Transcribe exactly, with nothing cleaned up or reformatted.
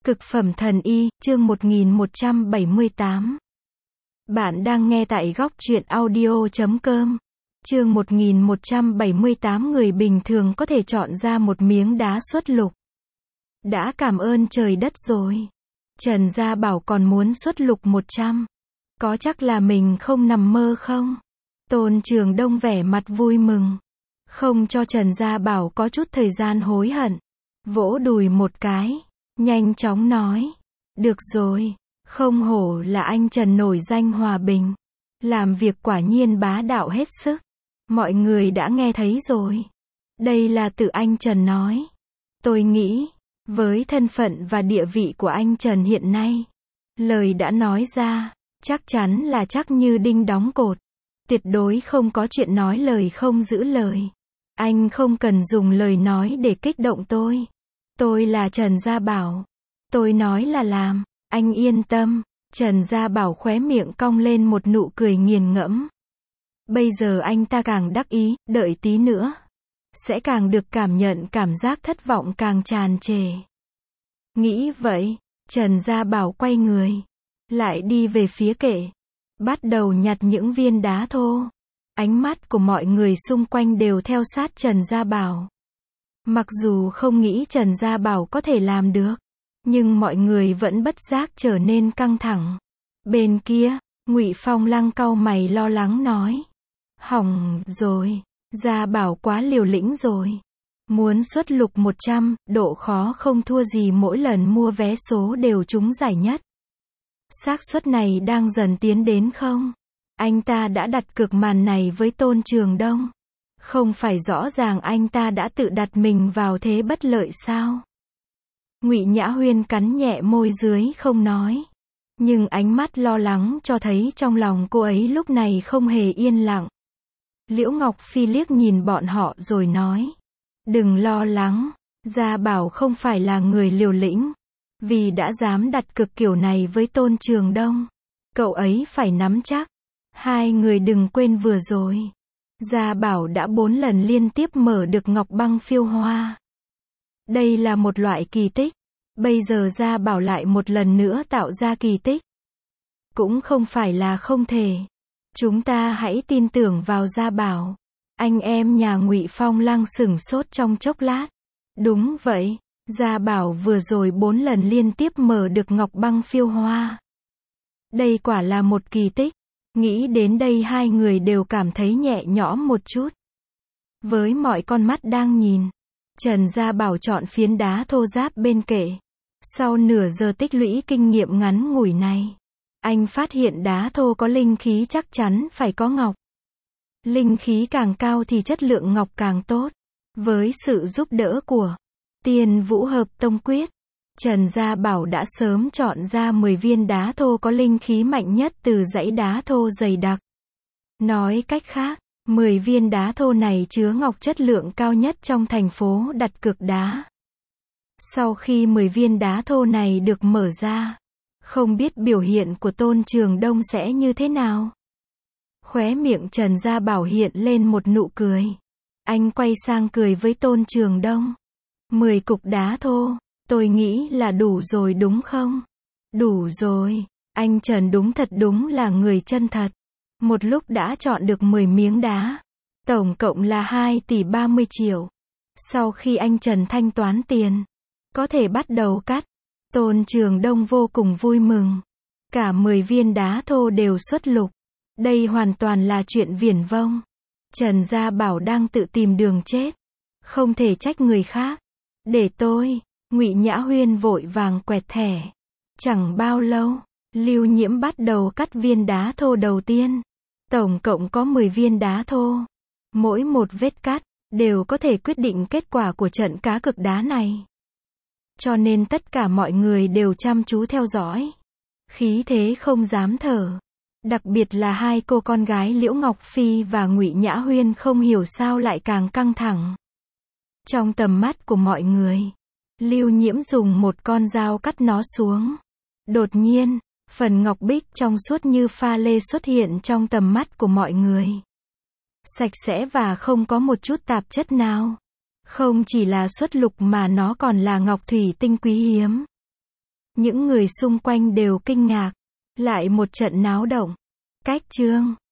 Cực phẩm thần y, chương một nghìn một trăm bảy mươi tám. Bạn đang nghe tại góc truyện audio chấm com. Chương một nghìn một trăm bảy mươi tám. Người bình thường có thể chọn ra một miếng đá xuất lục. Đã cảm ơn trời đất rồi. Trần Gia Bảo còn muốn xuất lục một trăm. Có chắc là mình không nằm mơ không? Tôn Trường Đông vẻ mặt vui mừng. Không cho Trần Gia Bảo có chút thời gian hối hận. Vỗ đùi một cái. Nhanh chóng nói. Được rồi. Không hổ là anh Trần nổi danh hòa bình. Làm việc quả nhiên bá đạo hết sức. Mọi người đã nghe thấy rồi. Đây là tự anh Trần nói. Tôi nghĩ, với thân phận và địa vị của anh Trần hiện nay, lời đã nói ra, chắc chắn là chắc như đinh đóng cột. Tuyệt đối không có chuyện nói lời không giữ lời. Anh không cần dùng lời nói để kích động tôi. Tôi là Trần Gia Bảo. Tôi nói là làm, anh yên tâm. Trần Gia Bảo khóe miệng cong lên một nụ cười nghiền ngẫm. Bây giờ anh ta càng đắc ý, đợi tí nữa. Sẽ càng được cảm nhận cảm giác thất vọng càng tràn trề. Nghĩ vậy, Trần Gia Bảo quay người. Lại đi về phía kệ. Bắt đầu nhặt những viên đá thô. Ánh mắt của mọi người xung quanh đều theo sát Trần Gia Bảo. Mặc dù không nghĩ Trần Gia Bảo có thể làm được, nhưng mọi người vẫn bất giác trở nên căng thẳng. Bên kia, Ngụy Phong Lăng cau mày lo lắng nói. Hỏng rồi, Gia Bảo quá liều lĩnh rồi. Muốn xuất lục một trăm, độ khó không thua gì mỗi lần mua vé số đều trúng giải nhất. Xác suất này đang dần tiến đến không? Anh ta đã đặt cược màn này với Tôn Trường Đông. Không phải rõ ràng anh ta đã tự đặt mình vào thế bất lợi sao? Ngụy Nhã Huyên cắn nhẹ môi dưới không nói. Nhưng ánh mắt lo lắng cho thấy trong lòng cô ấy lúc này không hề yên lặng. Liễu Ngọc Phi liếc nhìn bọn họ rồi nói. Đừng lo lắng, Gia Bảo không phải là người liều lĩnh. Vì đã dám đặt cược kiểu này với Tôn Trường Đông. Cậu ấy phải nắm chắc. Hai người đừng quên vừa rồi. Gia Bảo đã bốn lần liên tiếp mở được ngọc băng phiêu hoa. Đây là một loại kỳ tích. Bây giờ Gia Bảo lại một lần nữa tạo ra kỳ tích. Cũng không phải là không thể. Chúng ta hãy tin tưởng vào Gia Bảo. Anh em nhà Ngụy Phong Lăng sửng sốt trong chốc lát. Đúng vậy, Gia Bảo vừa rồi bốn lần liên tiếp mở được ngọc băng phiêu hoa. Đây quả là một kỳ tích. Nghĩ đến đây hai người đều cảm thấy nhẹ nhõm một chút. Với mọi con mắt đang nhìn, Trần Gia Bảo chọn phiến đá thô ráp bên kệ. Sau nửa giờ tích lũy kinh nghiệm ngắn ngủi này, anh phát hiện đá thô có linh khí chắc chắn phải có ngọc. Linh khí càng cao thì chất lượng ngọc càng tốt. Với sự giúp đỡ của Tiên Vũ Hợp Tông Quyết, Trần Gia Bảo đã sớm chọn ra mười viên đá thô có linh khí mạnh nhất từ dãy đá thô dày đặc. Nói cách khác, mười viên đá thô này chứa ngọc chất lượng cao nhất trong thành phố đặt cược đá. Sau khi mười viên đá thô này được mở ra, không biết biểu hiện của Tôn Trường Đông sẽ như thế nào? Khóe miệng Trần Gia Bảo hiện lên một nụ cười. Anh quay sang cười với Tôn Trường Đông. mười cục đá thô. Tôi nghĩ là đủ rồi đúng không? Đủ rồi. Anh Trần đúng thật đúng là người chân thật. Một lúc đã chọn được mười miếng đá. Tổng cộng là hai tỷ ba mươi triệu. Sau khi anh Trần thanh toán tiền, có thể bắt đầu cắt. Tôn Trường Đông vô cùng vui mừng. Cả mười viên đá thô đều xuất lục. Đây hoàn toàn là chuyện viển vông. Trần Gia Bảo đang tự tìm đường chết. Không thể trách người khác. Để tôi. Ngụy Nhã Huyên vội vàng quẹt thẻ. Chẳng bao lâu, Lưu Nhiễm bắt đầu cắt viên đá thô đầu tiên. Tổng cộng có mười viên đá thô. Mỗi một vết cắt, đều có thể quyết định kết quả của trận cá cược đá này. Cho nên tất cả mọi người đều chăm chú theo dõi. Khí thế không dám thở. Đặc biệt là hai cô con gái Liễu Ngọc Phi và Ngụy Nhã Huyên không hiểu sao lại càng căng thẳng. Trong tầm mắt của mọi người, Lưu Nhiễm dùng một con dao cắt nó xuống. Đột nhiên, phần ngọc bích trong suốt như pha lê xuất hiện trong tầm mắt của mọi người. Sạch sẽ và không có một chút tạp chất nào. Không chỉ là xuất lục mà nó còn là ngọc thủy tinh quý hiếm. Những người xung quanh đều kinh ngạc. Lại một trận náo động. Cách chương